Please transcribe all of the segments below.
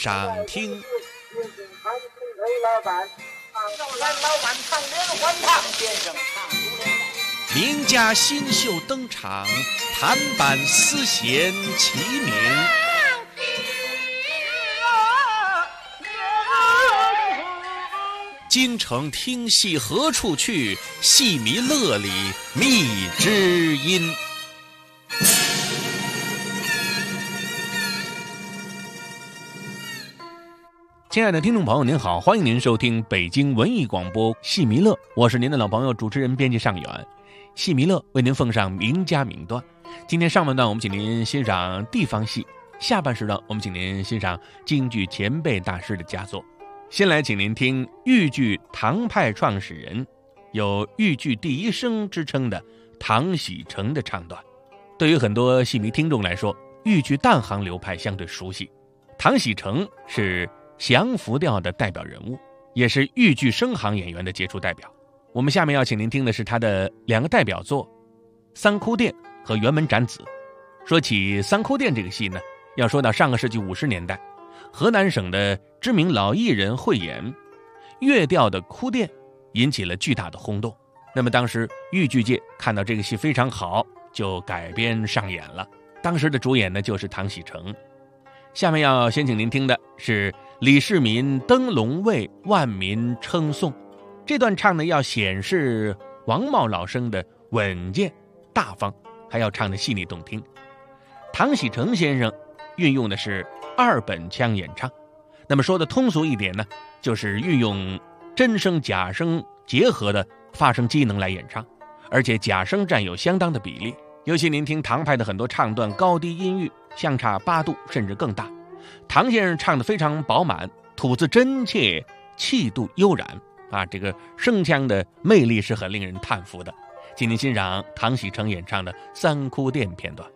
上听。名家新秀登场，弹板丝弦齐鸣。京城听戏何处去？戏迷乐里觅知音。亲爱的听众朋友您好，欢迎您收听北京文艺广播戏迷乐，我是您的老朋友主持人编辑尚远。戏迷乐为您奉上名家名段，今天上半段我们请您欣赏地方戏，下半时段我们请您欣赏京剧前辈大师的佳作。先来请您听豫剧唐派创始人，有豫剧第一生之称的唐喜成的唱段。对于很多戏迷听众来说，豫剧旦行流派相对熟悉，唐喜成是降服调的代表人物，也是豫剧生行演员的杰出代表。我们下面要请您听的是他的两个代表作《三哭殿》和《辕门斩子》。说起《三哭殿》这个戏呢，要说到上个世纪50年代，河南省的知名老艺人慧眼乐调的哭殿引起了巨大的轰动。那么当时豫剧界看到这个戏非常好，就改编上演了。当时的主演呢就是唐喜成。下面要先请您听的是李世民登龙位，万民称颂。这段唱的要显示王茂老生的稳健大方，还要唱的细腻动听。唐喜成先生运用的是二本腔演唱，那么说的通俗一点呢，就是运用真声假声结合的发声机能来演唱，而且假声占有相当的比例。尤其您听唐派的很多唱段，高低音域相差8度甚至更大，唐先生唱得非常饱满，吐字真切，气度悠然这个声腔的魅力是很令人叹服的。请您欣赏唐喜成演唱的《三哭殿》片段。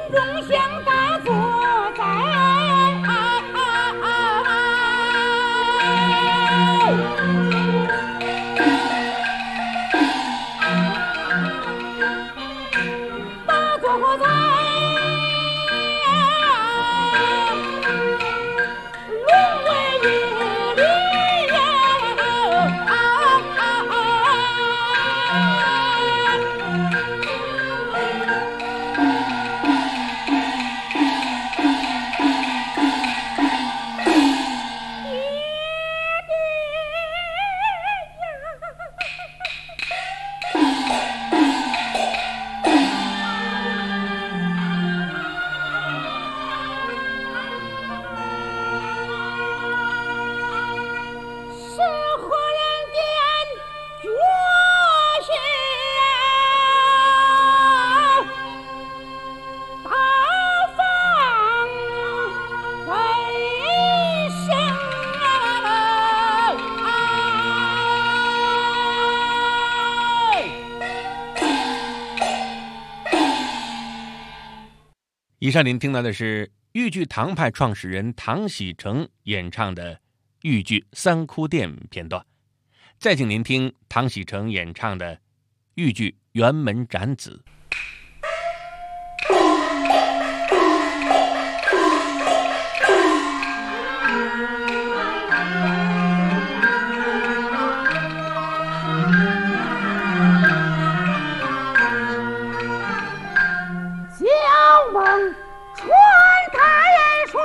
中乡大作在，大作在龙尾有理呀，是何人点绝学大放为生以上您听到的是豫剧唐派创始人唐喜成演唱的豫剧《三哭殿》片段，再请您听唐喜成演唱的豫剧《辕门斩子》。 将翁传太说，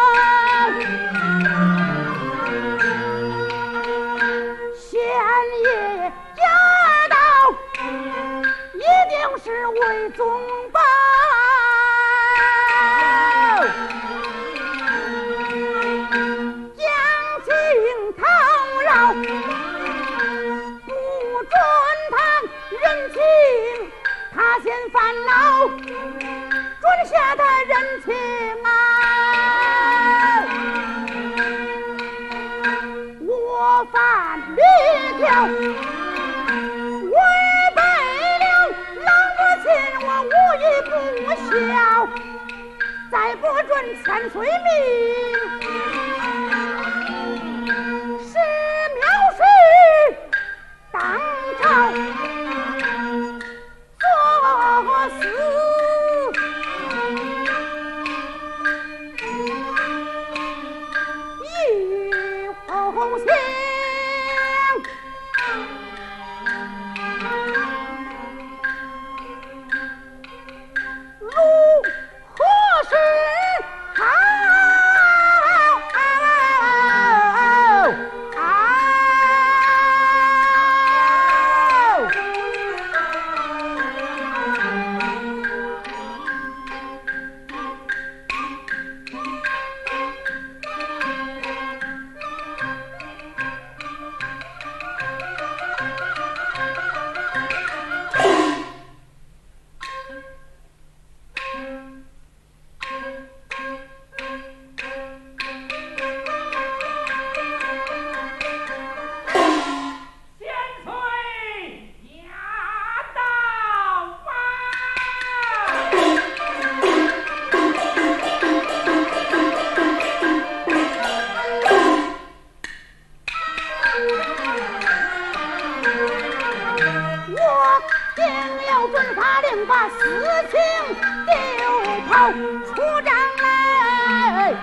县爷驾到，一定是为宗保。将情讨饶，不准他人情，他先烦恼，准下他人情啊！我犯律条，违背了老母亲，我无义不孝，再不准千岁命，是藐视当朝作死。红星如何是好？把私情丢抛出帐来，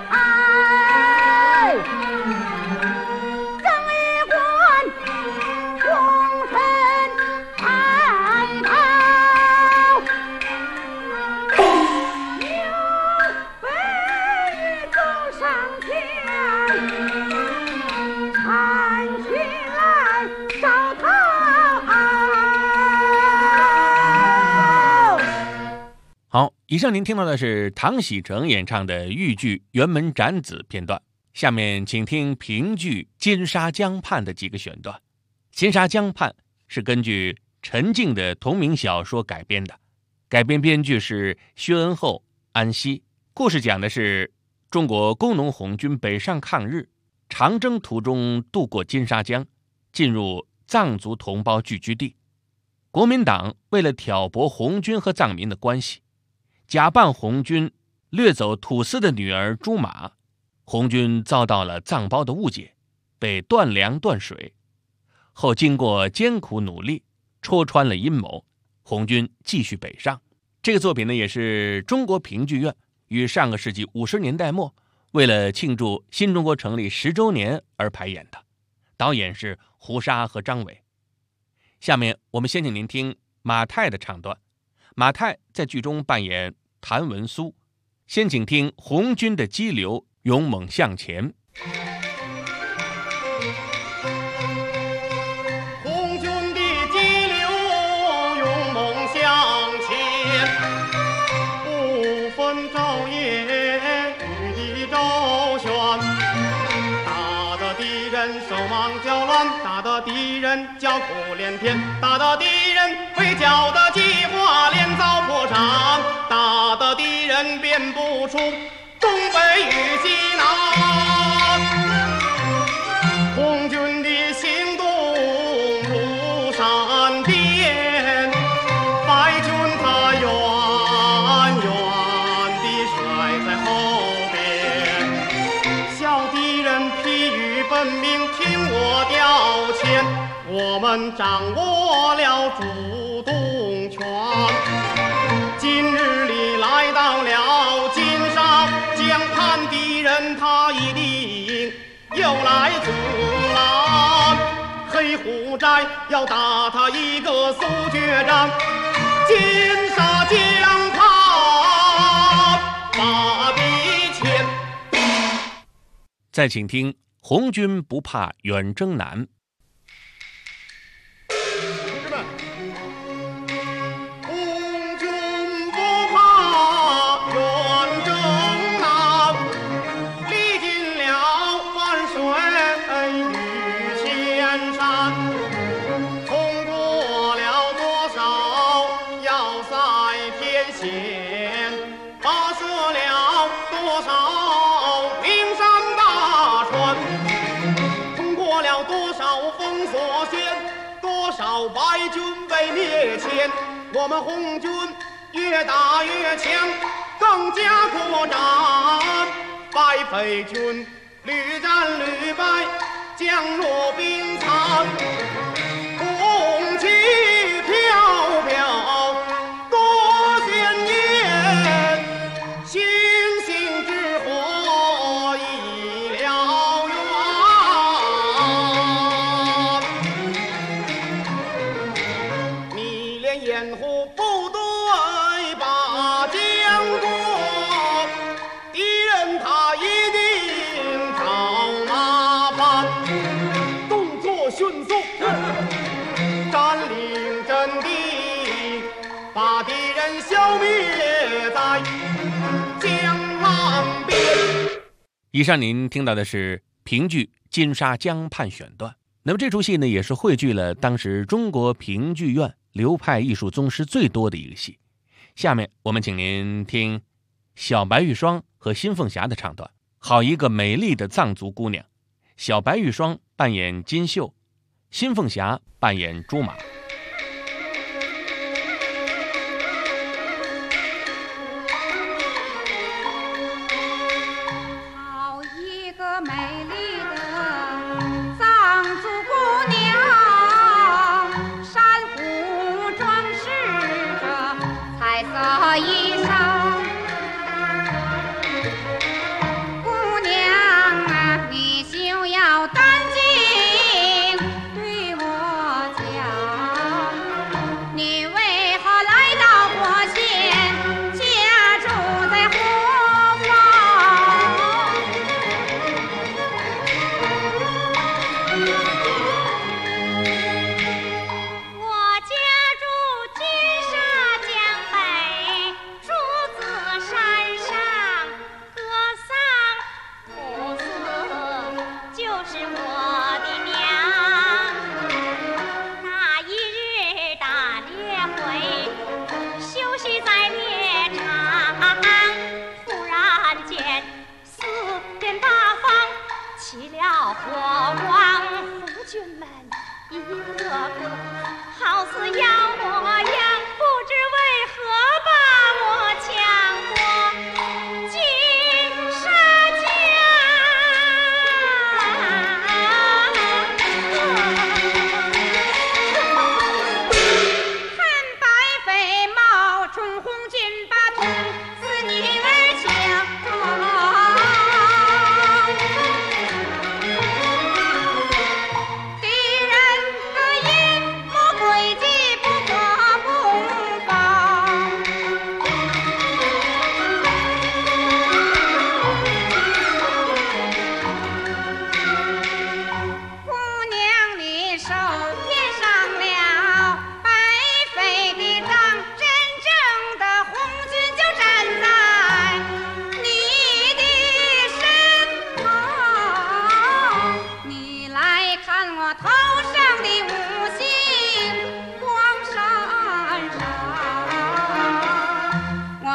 正衣冠终身抬头，有悲走上前，搀起来烧头。 好，以上您听到的是唐喜成演唱的豫剧《辕门斩子》片段，下面请听评剧《金沙江畔》的几个选段。《金沙江畔》是根据陈静的同名小说改编的，改编编剧是薛恩厚、安西。故事讲的是中国工农红军北上抗日，长征途中渡过金沙江，进入藏族同胞聚居地。国民党为了挑拨红军和藏民的关系， 假扮红军掠走土司的女儿朱玛，红军遭到了藏胞的误解，被断粮断水。后经过艰苦努力，戳穿了阴谋，红军继续北上。这个作品呢，也是中国评剧院于上个世纪50年代末为了庆祝新中国成立10周年而排演的，导演是胡沙和张伟。下面我们先请您听马太的唱段，马太在剧中扮演谭文苏。先请听红军的激流，勇猛向前。 红军的激流，勇猛向前，不分昼夜，雨滴周旋，打得敌人手忙脚乱，打得敌人叫苦连天，打得敌人围剿的计划连遭破产，打得敌人辨不出东北与西南。红军的行动如闪电，白军他远远地甩在后边，小敌人疲于奔命，听我调遣，我们掌握了主动权。今日里来到了金沙江畔，敌人他一定又来阻拦，黑虎寨要打他一个苏决战，金沙江畔把敌前。 再请听红军不怕远征难。 同志们，红军不怕远征难，历尽了万水与千山，冲过了多少要塞天险，跋涉了多少名山大川，冲过了多少封锁线，多少白军被灭遣，我们红军越打越强，更加扩展，白匪军屡战屡败，将弱兵残，红旗飘飘多鲜艳，星星之火已燎原，你连掩护部队把江过，敌人他一定找麻烦，动作迅速，占领阵地，把敌人消灭在江岸边。 以上您听到的是评剧《金沙江畔》选段。那么这出戏呢，也是汇聚了当时中国评剧院流派艺术宗师最多的一个戏。下面我们请您听小白玉霜和新凤霞的唱段。好一个美丽的藏族姑娘，小白玉霜扮演金秀，新凤霞扮演朱玛。 好一个美丽的藏族姑娘，珊瑚装饰着彩色衣裳。姑娘啊，你休要担惊，对我讲，你为何来到我县，家住在何方？我家住金沙江北竹子山上，格桑土司就是我的娘。那一日打猎回，休息在猎场，忽然间四面八方起了火光，夫君们一个个好似要我样，不知为何把我抢。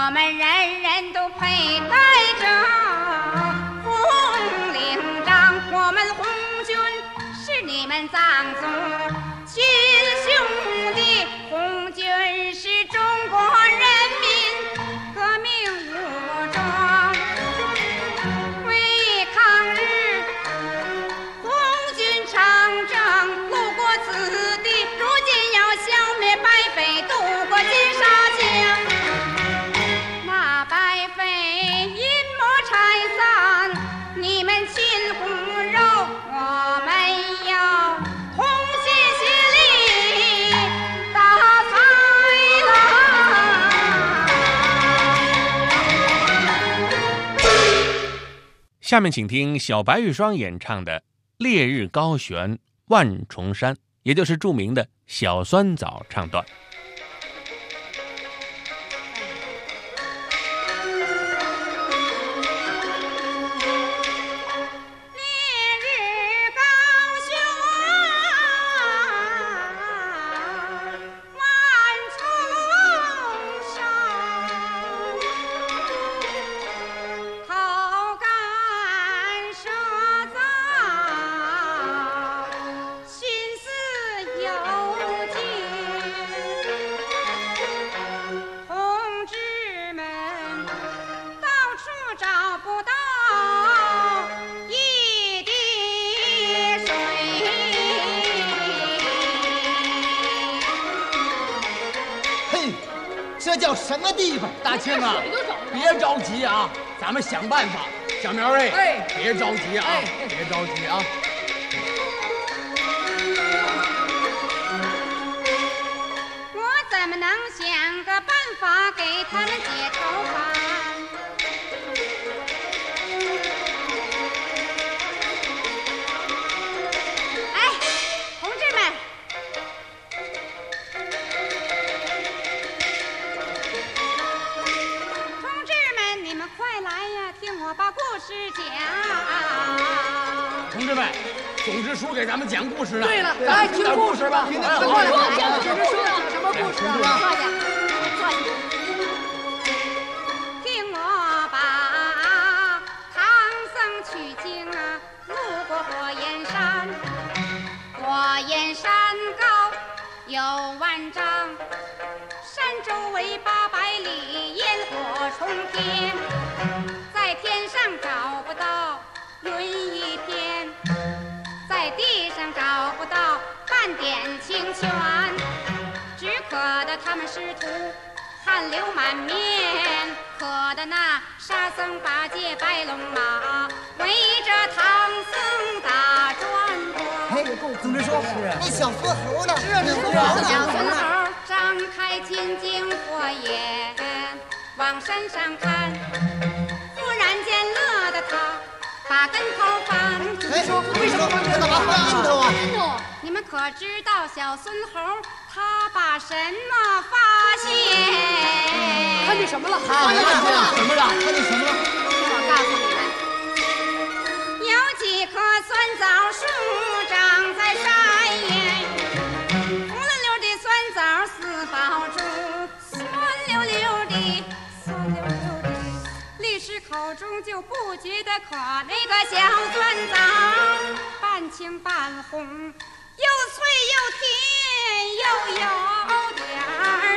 我们人人都佩戴着红领章，我们红军是你们藏族亲兄弟，红军是中国人民革命武装，为抗日红军长征路过此地，如今要消灭白匪，渡过金沙江。那白匪阴谋拆散你们亲骨肉，我们要同心协力打败了。 下面请听小白玉霜演唱的《烈日高悬万重山》，也就是著名的小酸枣唱段。 这叫什么地方？ 大庆啊，别着急啊，咱们想办法。小苗哎，别着急啊，别着急啊。 我怎么能想个办法给他们解头发？同志们，你们快来呀，听我把故事讲。 同志们，总支书给咱们讲故事呢。 对了，来听故事吧。 快讲总支书讲什么故事啊？ 坐下，坐下。听我把唐僧取经啊，路过火焰山，火焰山高有万丈，山周围800里，烟火冲天，在天上找不到轮一片，在地上找不到半点清泉，只可得他们师徒汗流满面，可得那沙僧八戒白龙马围着唐僧打转转。 总支书，那小孙猴呢？ 小孙猴张开金睛火眼往山上看，忽然间乐得他把跟头翻。 为什么他干嘛翻跟头啊？ 你们可知道小孙猴他把什么发现？ 看见什么了？看见什么了？ 我告诉你们，有几棵酸枣树长在山岩，红溜溜的酸枣四宝珠，酸溜溜的，酸溜溜的，历史口中就不觉得可那个小酸枣，半青半红，又脆又甜，又有点儿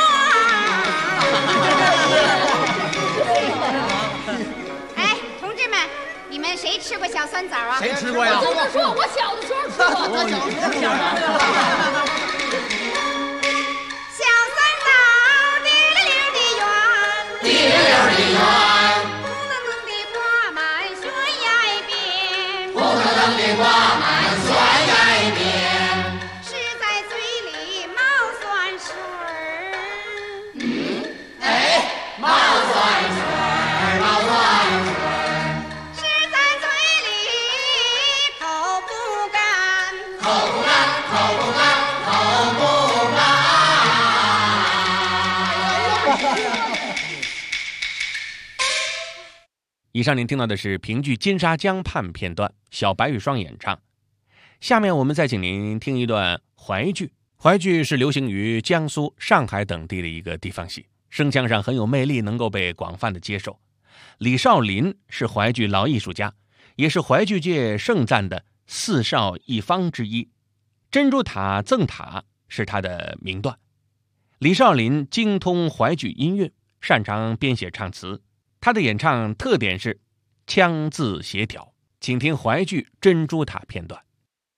酸。哎，同志们，你们谁吃过小酸枣啊？ 谁吃过呀？ 我小的时候吃过。 他小时候吃过。 小酸枣滴溜溜的圆， 滴溜溜的圆， 红彤彤的挂满悬崖边， 红彤彤的挂满悬崖边， 是在嘴里冒酸水儿。 冒酸水，冒酸水。 是在嘴里口不干， 口不干，口不干，口不干。 以上您听到的是评剧《金沙江畔》片段，小白玉霜演唱。下面我们再请您听一段淮剧。淮剧是流行于江苏、上海等地的一个地方戏。 声腔上很有魅力，能够被广泛的接受。李少林是淮剧老艺术家，也是淮剧界盛赞的4少一方之一。珍珠塔赠塔是他的名段。李少林精通淮剧音乐，擅长编写唱词，他的演唱特点是腔字协调。请听淮剧《珍珠塔》片段。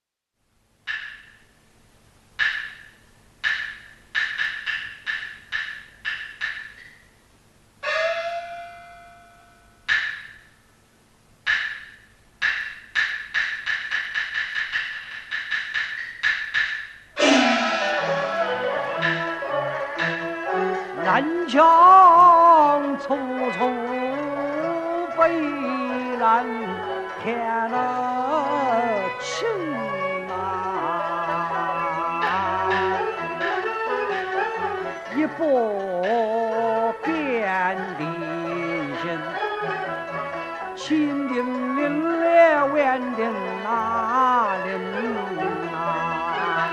南墙楚楚北蓝天了晴啊，一波遍地心，秦岭岭来万岭哪岭啊，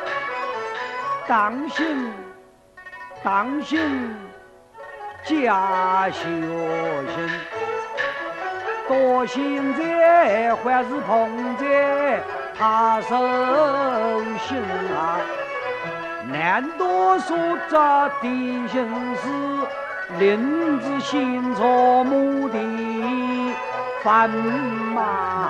当心当心家修行，多行者还是碰者他手心啊，难多数这地形是林子行错目的繁忙，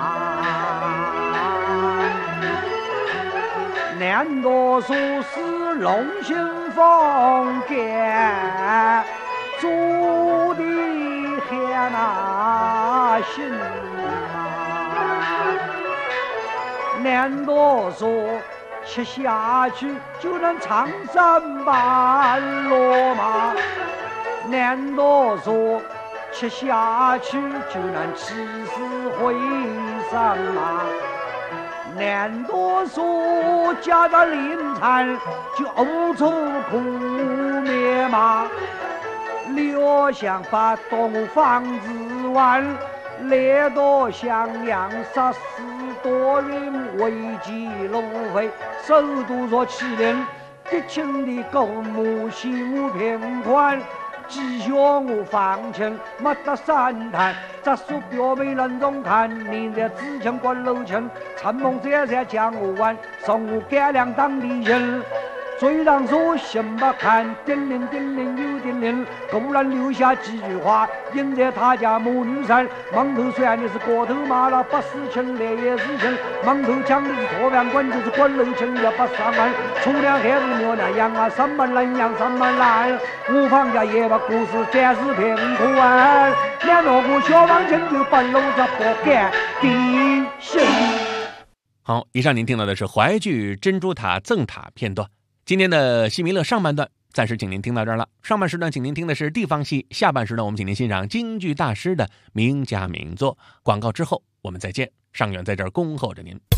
难多数是龙兴风干注的很那心啊，难多说吃下去就能长山半落马，难多说吃下去就能起死回生马，难多说夹着林产就呕出苦灭马，留想把东方之湾列多襄阳杀死多人为己路费，首都若欺凌敌情的狗母心无偏宽，吉凶无放情没得三谈，杂书表妹人中看，你在自强关楼城参谋者在江湖湾，送我改良当地人最让说心不看，叮铃叮铃又叮铃，公然留下几句话，印在他家母女山。忙头算的是过头马了，不是情来也是情。忙头讲的是托饭馆，就是关楼情也不上岸。出两孩子牛那样啊，三门南阳三门南，无房家也把故事展示平苦完。两个个小王城就半路着不干地心。 好，以上您听到的是淮剧《珍珠塔赠塔》片段。今天的戏迷乐上半段暂时请您听到这儿了，上半时段请您听的是地方戏，下半时段我们请您欣赏京剧大师的名家名作。广告之后我们再见，尚远在这儿恭候着您。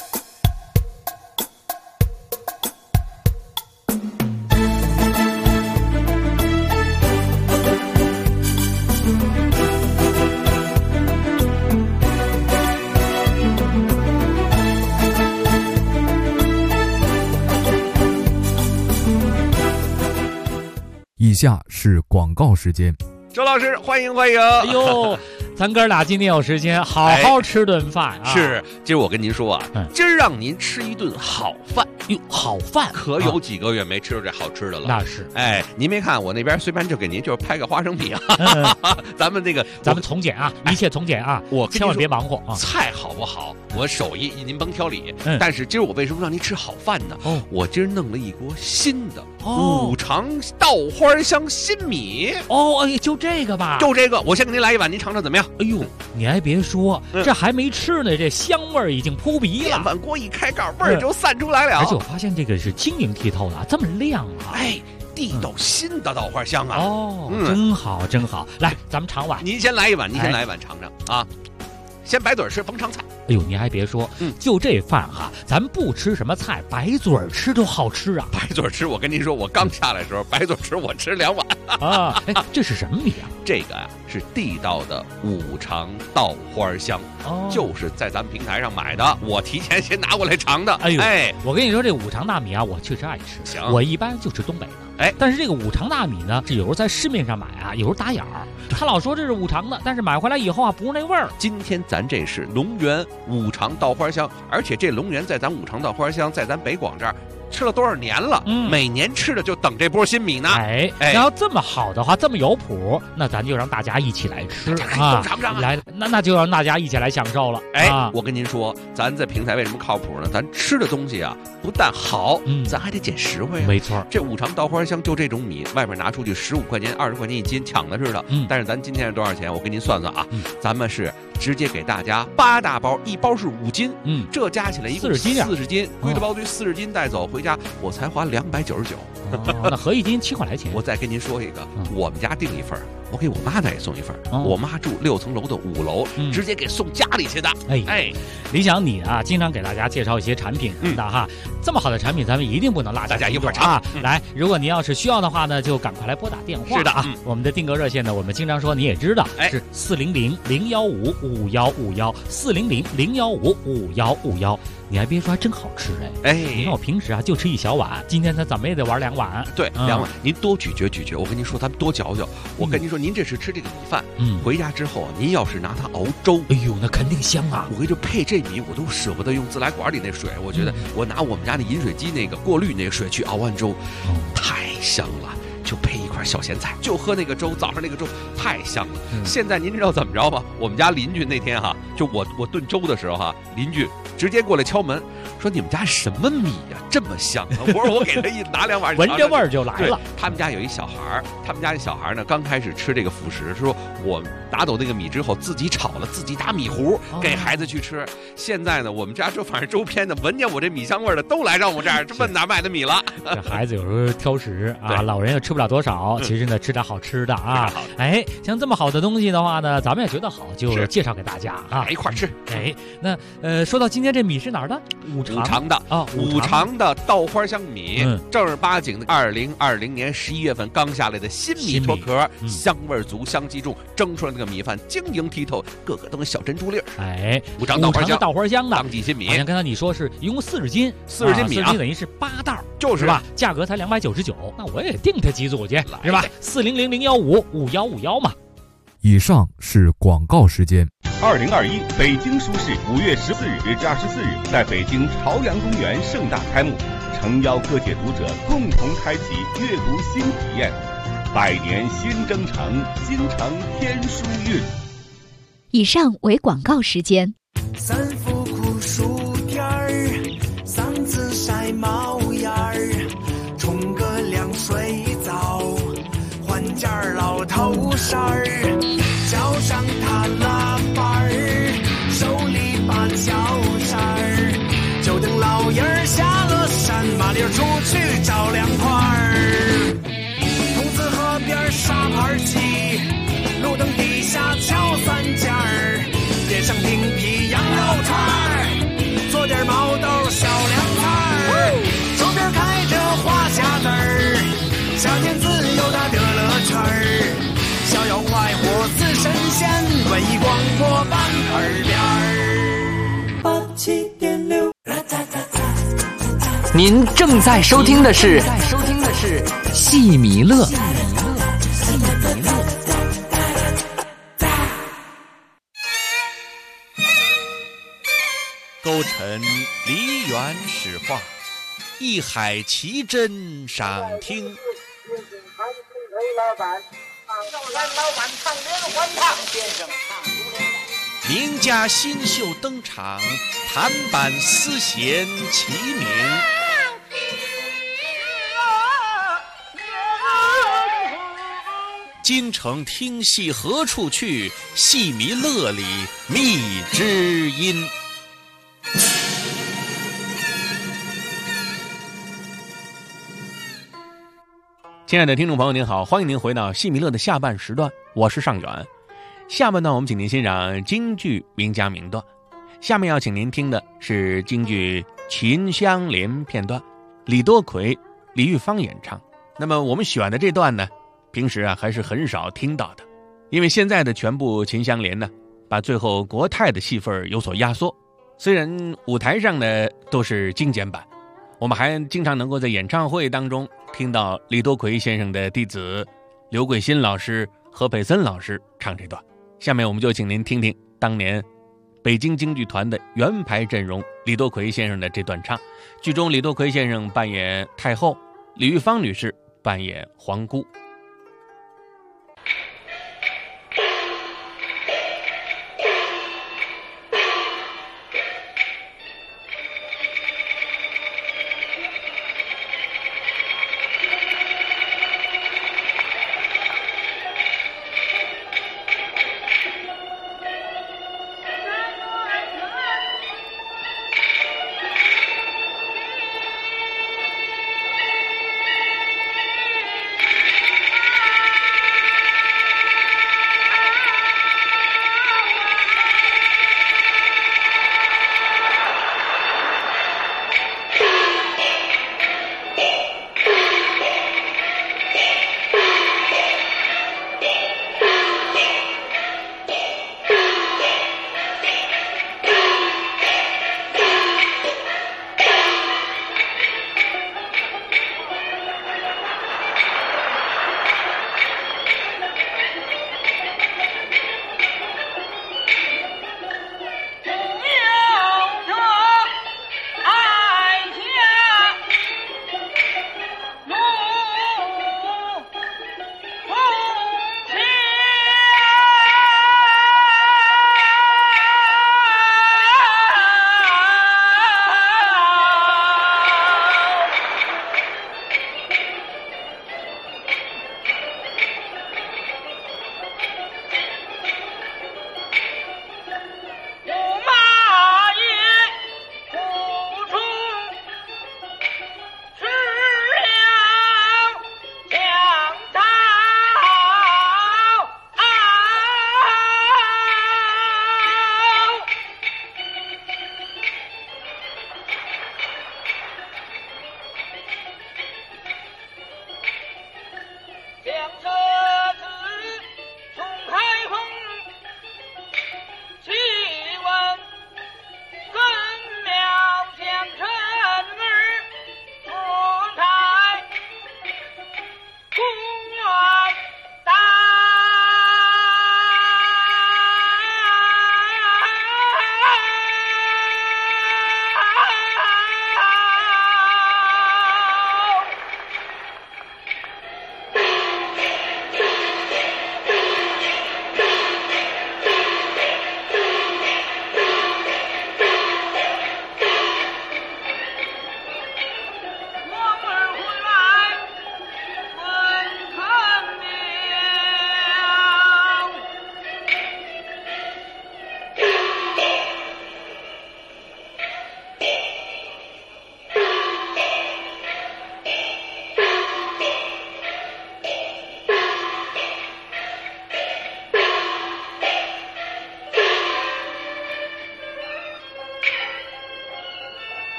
以下是广告时间。 周老师，欢迎欢迎！ 哎呦，咱哥俩今天有时间好好吃顿饭啊！ 是，今儿我跟您说啊，今儿让您吃一顿好饭。 哟，好饭可有几个月没吃到这好吃的了。 那是， 哎，您没看我那边随便就给您就是拍个花生米啊。咱们从简啊，一切从简啊，我千万别忙活啊。 菜好不好，我手艺您甭挑理。但是今儿我为什么让您吃好饭呢？我今儿弄了一锅新的五常稻花香新米。 哎，就这个吧， 就这个，我先给您来一碗，您尝尝怎么样？ 哎呦，你还别说，这还没吃呢，这香味儿已经扑鼻了。 碗锅一开盖，味儿就散出来了。 而且我发现这个是晶莹剔透的，这么亮啊！ 哎，地道新的稻花香啊！ 真好，真好。来，咱们尝碗。 您先来一碗，尝尝啊。先白嘴吃，甭尝菜。 哎呦，你还别说，就这饭哈，咱不吃什么菜，白嘴吃都好吃啊！ 白嘴吃，我跟您说，我刚下来的时候，白嘴吃我吃2碗啊！哎，这是什么米啊？ 这个啊是地道的五常稻花香，就是在咱们平台上买的，我提前先拿过来尝的。 哎呦，我跟你说，这五常大米啊，我确实爱吃。 行， 我一般就吃东北的。 哎，但是这个五常大米呢，是有时候在市面上买啊，有时候打眼儿。他老说这是五常的，但是买回来以后啊，不是那味儿。 今天咱这是龙源五常稻花香，而且这龙源在咱五常稻花香，在咱北广这儿吃了多少年了？每年吃的就等这波新米呢。 哎，要这么好的话，这么有谱，那咱就让大家一起来吃啊！尝不尝？ 来，那就让大家一起来享受了。 哎，我跟您说，咱在平台为什么靠谱呢？咱吃的东西啊，不但好，咱还得捡实惠啊。 没错， 这五常稻花香就这种米，外面拿出去15块钱、20块钱一斤，抢的似的。但是咱今天是多少钱？我给您算算啊，咱们是直接给大家8大包，一包是5斤，这加起来一共40斤，归了包堆40斤带走回家，我才花299。 那合一斤7块来钱。 我再跟您说一个，我们家订一份，我给我妈那也送一份。我妈住6层楼的5楼，直接给送家里去的。 哎，李想你啊，经常给大家介绍一些产品的哈，这么好的产品，咱们一定不能落下， 大家一块儿尝啊。来，如果您要是需要的话呢，就赶快来拨打电话。 是的啊，我们的订购热线呢，我们经常说你也知道，是400-015-5151，400-015-5151。你还别说，还真好吃哎！你看我平时啊就吃1小碗，今天咱怎么也得玩2碗。 对，2碗，您多咀嚼咀嚼。我跟您说，咱们多嚼嚼。我跟您说，您这是吃这个米饭，回家之后啊，您要是拿它熬粥， 哎呦，那肯定香啊！ 我跟你说，配这米我都舍不得用自来管里那水，我觉得我拿我们家那饮水机那个过滤那个水去熬完粥，太香了。就配一块小咸菜，就喝那个粥，早上那个粥太香了。现在您知道怎么着吗？我们家邻居那天哈，就我炖粥的时候哈，邻居直接过来敲门，说你们家什么米呀，这么香啊？我说我给他拿2碗， 闻着味儿就来了。 他们家有一小孩儿，他们家这小孩呢，刚开始吃这个辅食，说我拿走那个米之后，自己炒了，自己打米糊给孩子去吃。现在呢，我们家就反正周边的闻见我这米香味的，都来让我这儿问哪买的米了。 这孩子有时候挑食啊，老人也吃不了多少，其实呢吃点好吃的啊。哎，像这么好的东西的话呢，咱们也觉得好，就介绍给大家啊， 一块吃。 哎，那说到今天这米是哪儿的？五常的啊， 五常的稻花香米，正儿八经的2020年11月份刚下来的新米脱壳，香味足，香气重，蒸出来那个米饭晶莹剔透，个个都跟小珍珠粒儿。 哎， 五常稻花香的当季新米。 好像刚才你说是一共40斤 ，40斤米啊，等于是8袋， 就是吧？价格才299，那我也订它几组去，是吧？400-015-5151嘛。 以上是广告时间。 2021北京书市5月14日至24日在北京朝阳公园盛大开幕，诚邀各界读者共同开启阅读新体验。100年新征程，京城天书韵。 以上为广告时间。 3伏酷暑天儿，3次晒冒烟儿，冲个凉水澡，换件老头衫儿，脚上踏拉板儿，手里把脚扇儿，就等老爷儿下了山，麻溜出去找凉快儿。筒子河边沙盘棋，路灯底下敲3件儿，点上冰皮羊肉串儿，做点毛豆小凉菜儿，周边开着花匣子儿，夏天自由的乐乐圈儿，逍遥快活似神仙，文艺广播伴耳边儿。87.6。 您正在收听的是戏迷乐。 勾陈梨园史话，一海奇珍赏听。名家新秀登场，弹板丝弦齐鸣。京城听戏何处去？戏迷乐里觅知音。亲爱的听众朋友您好，欢迎您回到戏迷乐的下半时段，我是尚远。下半段我们请您欣赏京剧名家名段，下面要请您听的是京剧《秦香莲》片段，李多奎、李玉芳演唱。那么我们选的这段呢，平时还是很少听到的，因为现在的全部《秦香莲》呢，把最后国泰的戏份有所压缩。虽然舞台上呢都是精简版， 我们还经常能够在演唱会当中听到李多奎先生的弟子刘桂新老师、何佩森老师唱这段。下面我们就请您听听当年北京京剧团的原排阵容李多奎先生的这段唱。剧中李多奎先生扮演太后，李玉芳女士扮演皇姑。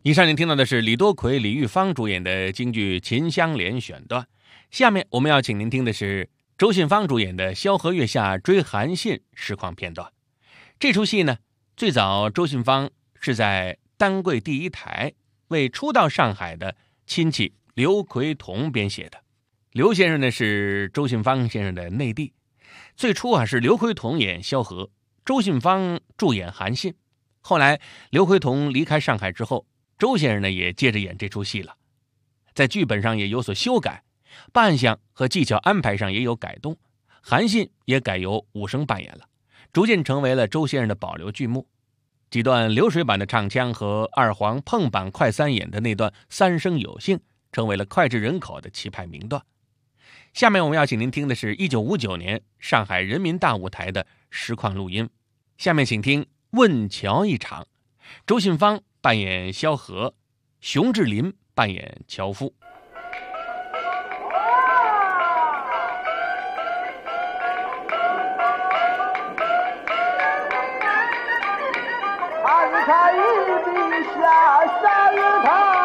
以上您听到的是李多奎、李玉芳主演的京剧《秦香莲》选段。下面我们要请您听的是周信芳主演的《萧何月下追韩信》实况片段。这出戏呢，最早周信芳是在丹桂第一台为初到上海的亲戚刘奎同编写的。刘先生呢是周信芳先生的内弟，最初是刘奎同演萧何，周信芳助演韩信。后来刘奎同离开上海之后，周先生呢也接着演这出戏了，在剧本上也有所修改，扮相和技巧安排上也有改动，韩信也改由武生扮演了，逐渐成为了周先生的保留剧目。几段流水版的唱腔和二黄碰板快三演的那段三声有幸，成为了脍炙人口的棋牌名段。下面我们要请您听的是1959年上海人民大舞台的实况录音。下面请听《问桥》一场，周信芳扮演萧何，熊志林扮演樵夫。 看一笔下山堂。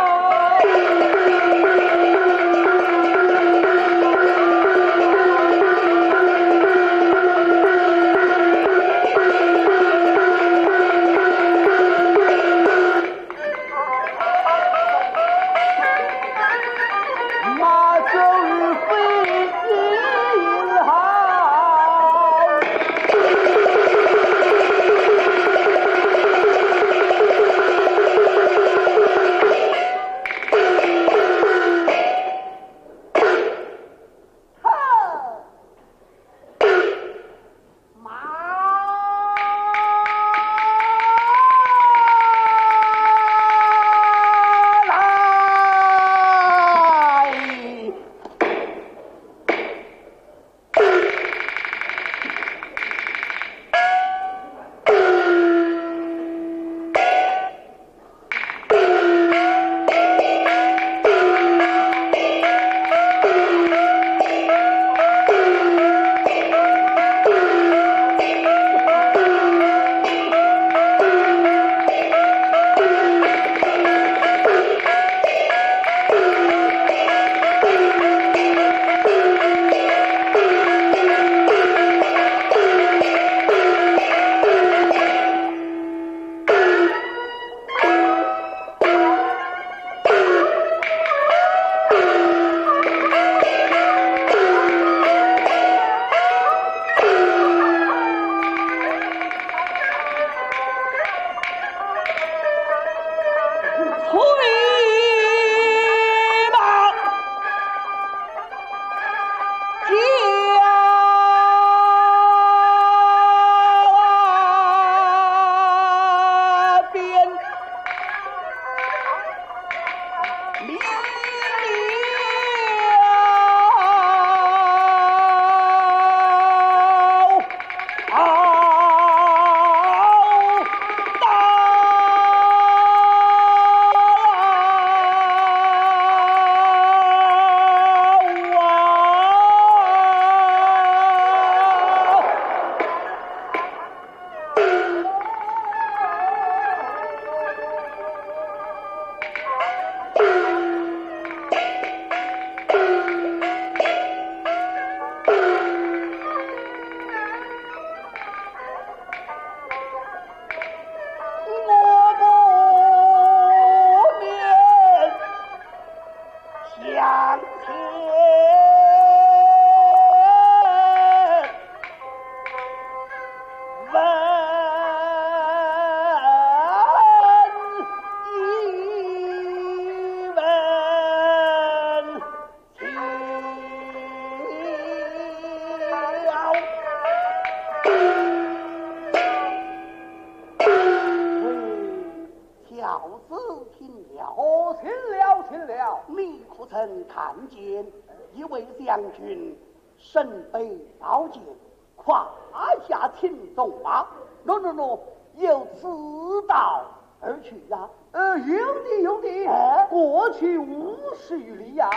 看见一位将军身背宝剑，胯下挺纵马，由此道而去呀。有的，过去50余里呀。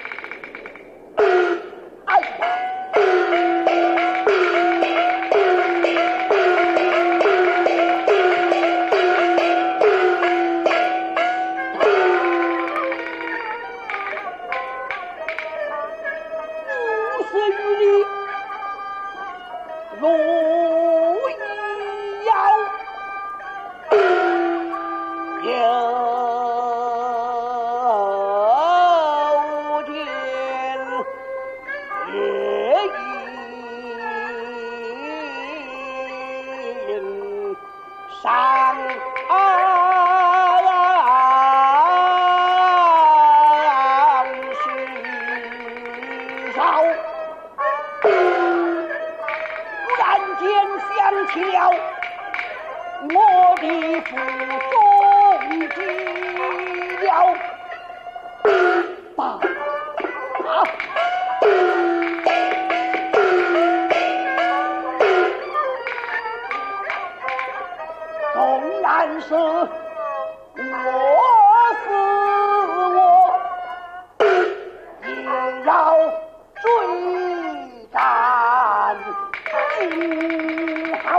哎呀！ 如意腰，有天夜饮上许少，忽然间想起了我的父中计了，爸爸，纵然是我死我，也要追赶今后。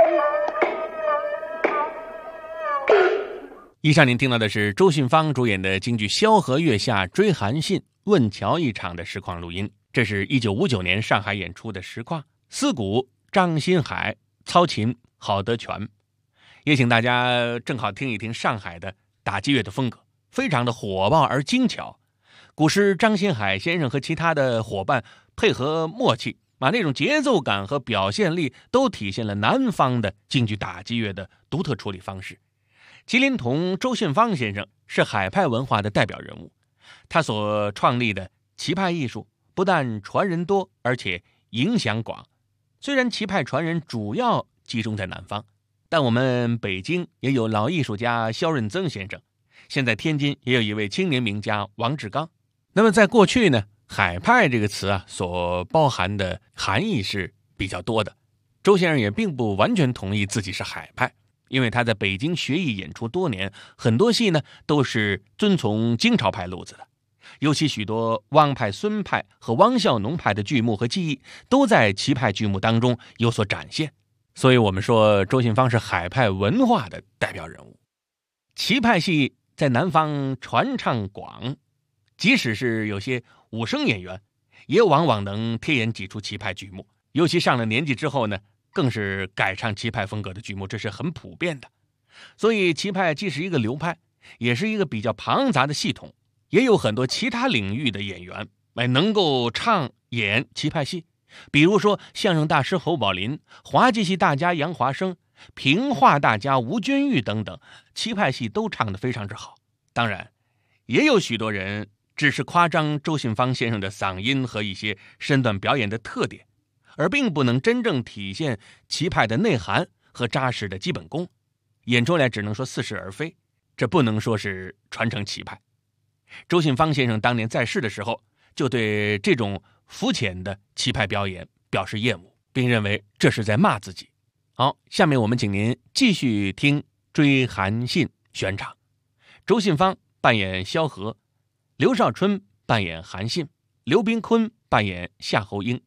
以上您听到的是周信芳主演的京剧《萧何月下追韩信问桥》一场的实况录音。这是1959年上海演出的实况，司鼓张新海，操琴郝德全。也请大家正好听一听上海的打击乐的风格，非常的火爆而精巧。鼓师张新海先生和其他的伙伴配合默契，把那种节奏感和表现力都体现了南方的京剧打击乐的独特处理方式。麒麟童周信芳先生是海派文化的代表人物，他所创立的棋派艺术不但传人多，而且影响广。虽然棋派传人主要集中在南方，但我们北京也有老艺术家萧润增先生，现在天津也有一位青年名家王志刚。那么在过去呢，海派这个词啊，所包含的含义是比较多的。周先生也并不完全同意自己是海派，因为他在北京学艺演出多年，很多戏呢都是遵从京朝派路子的，尤其许多汪派、孙派和汪孝农派的剧目和技艺都在棋派剧目当中有所展现。所以我们说周信芳是海派文化的代表人物。棋派戏在南方传唱广，即使是有些武生演员也往往能贴演几出棋派剧目，尤其上了年纪之后呢，更是改唱棋派风格的剧目，这是很普遍的。所以棋派既是一个流派，也是一个比较庞杂的系统，也有很多其他领域的演员能够唱演棋派戏。比如说相声大师侯宝林、滑稽戏大家杨华生、评话大家吴君玉等等，棋派戏都唱得非常之好。当然也有许多人只是夸张周信芳先生的嗓音和一些身段表演的特点，而并不能真正体现棋派的内涵和扎实的基本功，演出来只能说似是而非，这不能说是传承棋派。周信芳先生当年在世的时候，就对这种肤浅的棋派表演表示厌恶，并认为这是在骂自己。好，下面我们请您继续听《追韩信》选场。周信芳扮演萧何，刘少春扮演韩信，刘宾坤扮演夏侯婴。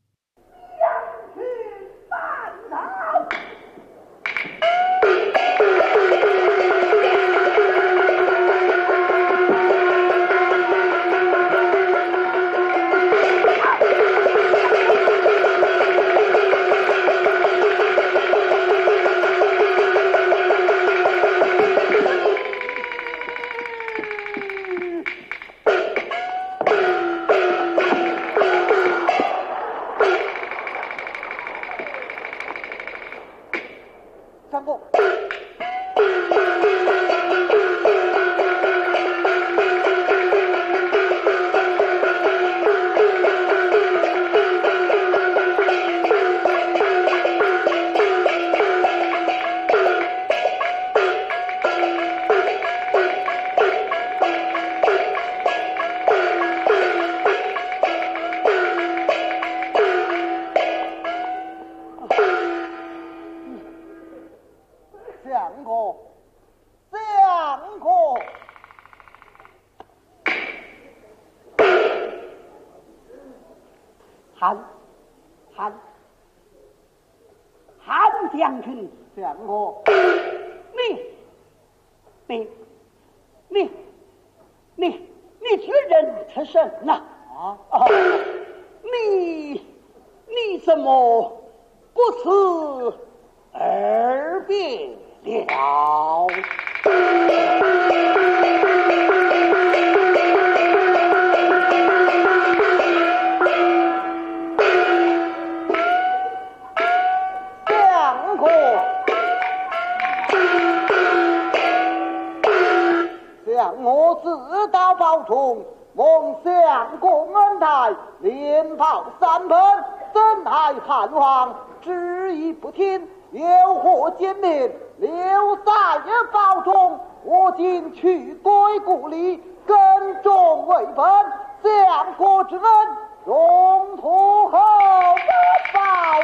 三步。韩将军向我，你居然出身呐！你怎么不辞谢了。相公，像我自道保重，蒙相公恩待，连炮3盆，怎奈汉王执意不听，又获歼灭，留在堡中。我今去归故里，耕种为本，相国之恩，永图后报。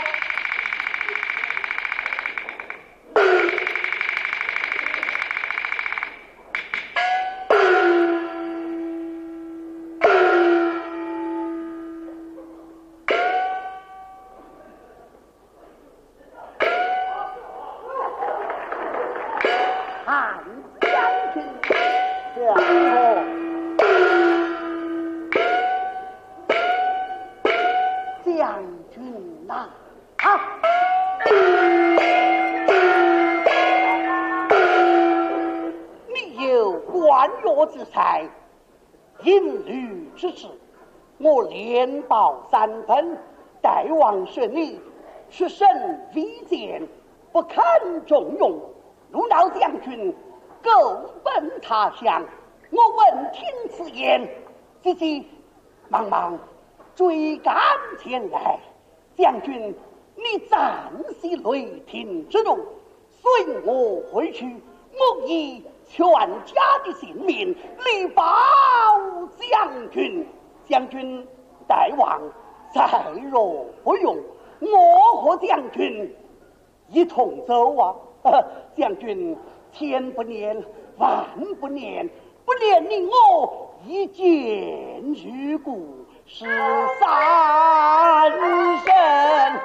之才，引律之事，我连报3盆，代王顺利，是甚微贱，不堪重用。如老将军狗奔他乡，我闻听此言，自己忙忙追赶前来。将军，你暂息雷霆之怒，随我回去，莫以全家的性命力保将军。将军大王再若不用，我和将军一同走啊！将军千不念，万不念，不念你我一见如故，是三生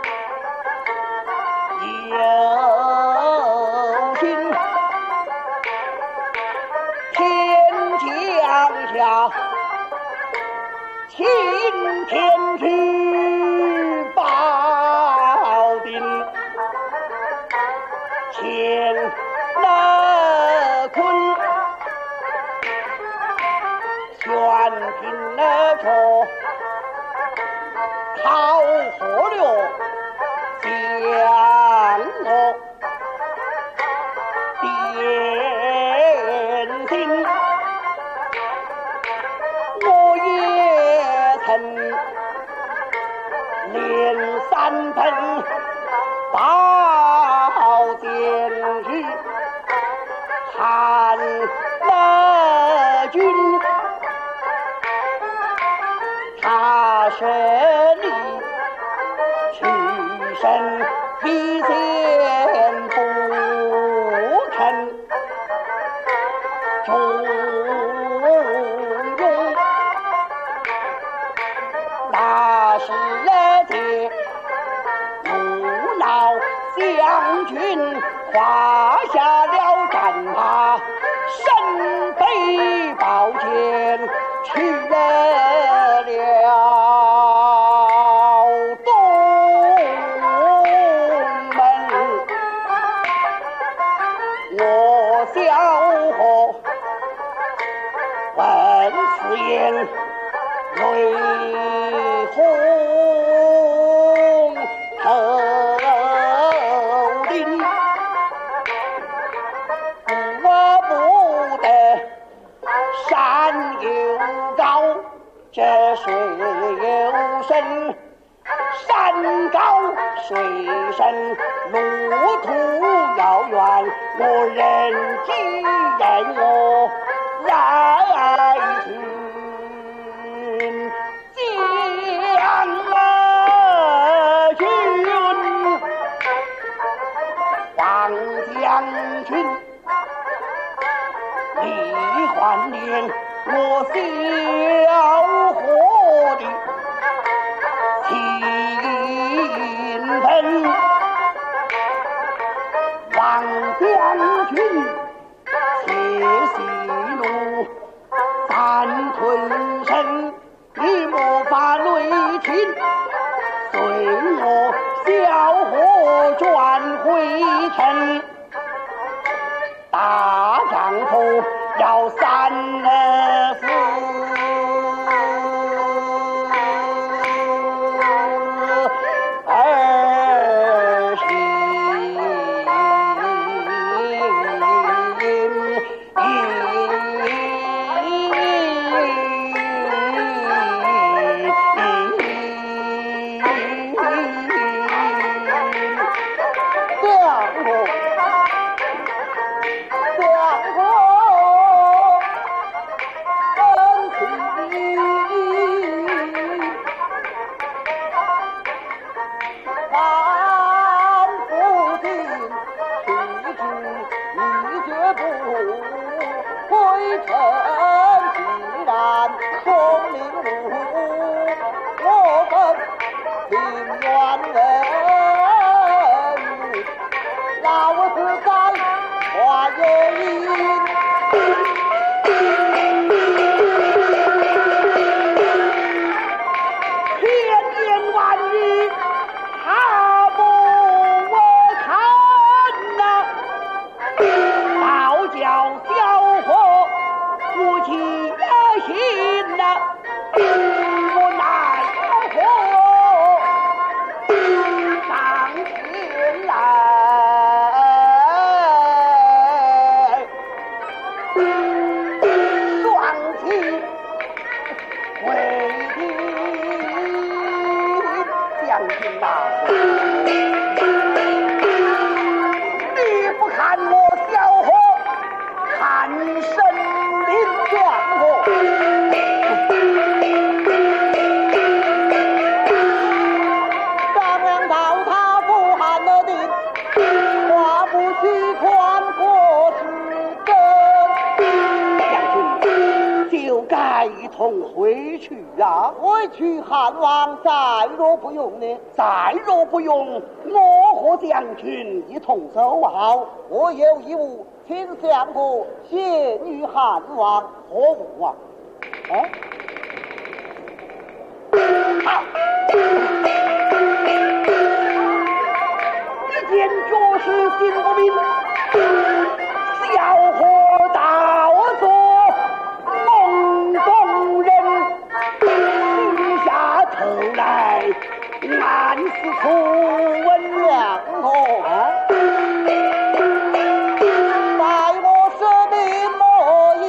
有心。天降下，晴天去保定，千乐坤，全凭了错，讨活了将我点心。我也曾连3盆宝剑去汉乐军，他胜利取胜必先不肯重用，那是借无老将军胯下了战马，身背宝剑去了东门。我小伙闻此言泪红头顶，我不得山又高，这水又深，山高水深，路途遥远，我人机任我来去。将军李焕年，我小伙的亲朋，王将军且息怒，三寸身，你莫把雷霆，随我小伙转回城。 同回去啊！回去汉王再若不用呢？再若不用，我和将军一同走好。我有义务请相国献于汉王，何物啊？一见绝世心不明，小伙大作梦中人，低下头来暗自初闻良哦。待我舍命莫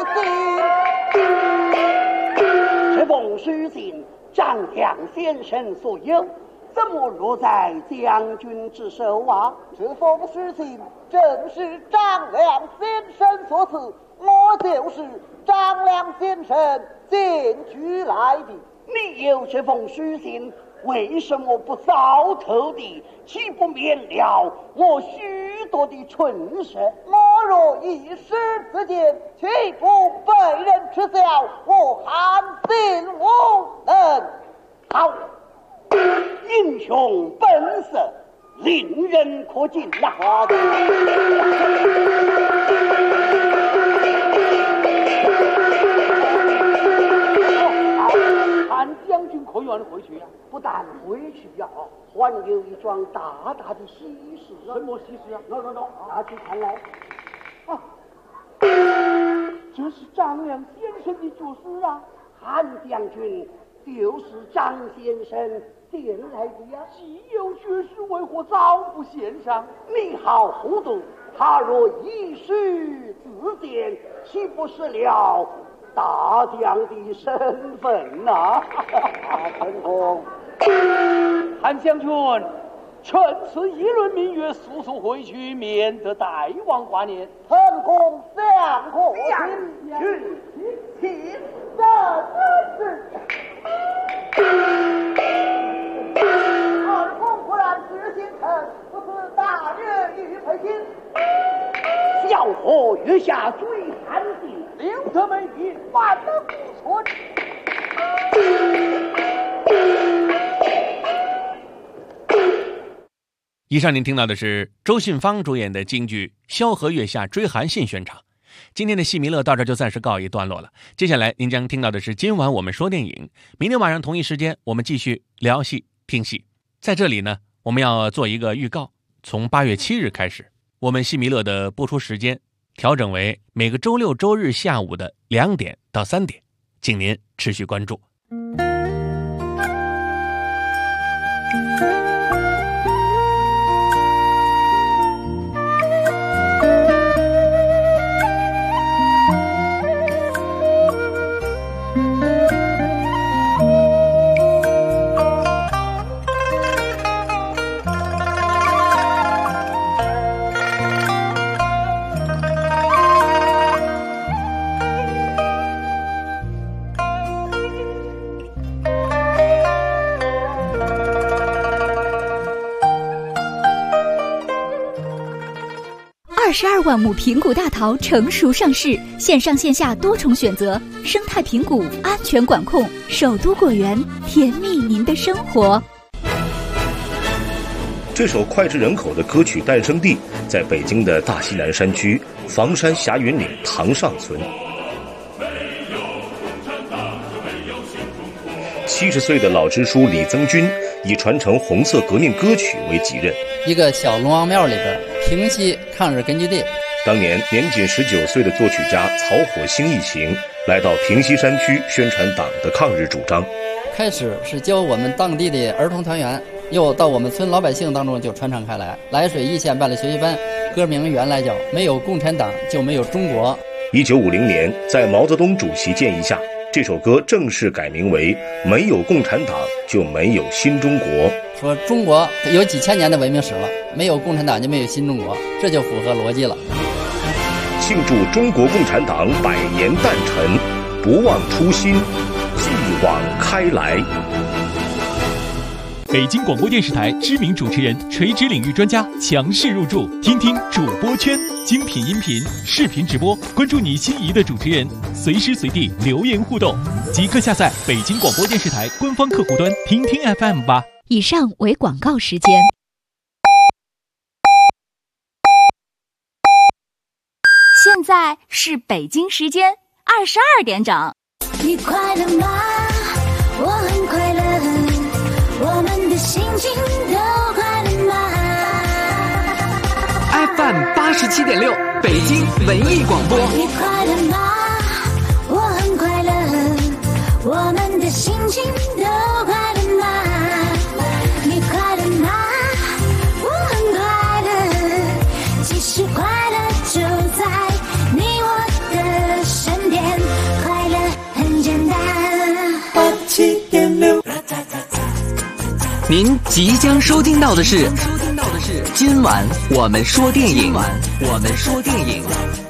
一心，是奉书信张良先生所有，怎么落在将军之手啊？这封书信正是张良先生所赐，我就是张良先生荐举来的。你有这封书信，为什么不早投递？岂不免了我许多的蠢事？莫若一时之间，岂不被人耻笑？我含辛无能。好，英雄本色，令人可敬呐！韩将军可愿回去呀？不但回去呀，还有一桩大大的喜事啊！什么喜事啊？拿去看来。这是张良先生的著书啊！韩将军就是张先生荐来的呀！既有学识，为何早不献上？你好糊涂！他若一时自荐，岂不是了大将的身份呐？陈公，韩将军，趁此议论明月，速速回去，免得大王挂念。陈公相国请请这是。陈公果然知心臣，不是大人与配亲。小伙月下追韩信，留得美女，反得不错。 以上您听到的是周信芳主演的京剧《萧何月下追韩信》宣场。今天的戏迷乐到这就暂时告一段落了，接下来您将听到的是今晚我们说电影，明天晚上同一时间我们继续聊戏听戏。在这里呢，我们要做一个预告，从8月7日开始，我们戏迷乐的播出时间调整为每个周六周日下午的2点到3点，请您持续关注。 22万亩平谷大桃成熟上市，线上线下多重选择，生态平谷，安全管控，首都果园，甜蜜您的生活。 这首脍炙人口的歌曲诞生地在北京的大西南山区房山霞云岭塘上村。70岁的老支书李增军以传承红色革命歌曲为己任。 一个小龙王庙里边，平西抗日根据地。 当年年仅19岁的作曲家曹火星一行来到平西山区宣传党的抗日主张。 开始是教我们当地的儿童团员，又到我们村老百姓当中就传唱开来。涞水一线办了学习班，歌名原来叫没有共产党就没有中国。 1950年，在毛泽东主席建议下，这首歌正式改名为没有共产党就没有新中国。 说中国有几千年的文明史了，没有共产党就没有新中国，这就符合逻辑了。 庆祝中国共产党100年诞辰，不忘初心，继往开来。 北京广播电视台知名主持人、垂直领域专家强势入驻，听听主播圈，精品音频、视频直播，关注你心仪的主持人，随时随地留言互动，即刻下载北京广播电视台官方客户端听听 FM 吧。 以上为广告时间。 现在是北京时间22点整。 你快乐吗？我很快乐，我们的心情都快乐吗 ？FM 87.6，北京文艺广播。 你快乐吗？我很快乐，我们的心情都快乐吗？你快乐吗？我很快乐，其实快乐就在你我的身边，快乐很简单。87.6， 您即将收听到的是今晚我们说电影。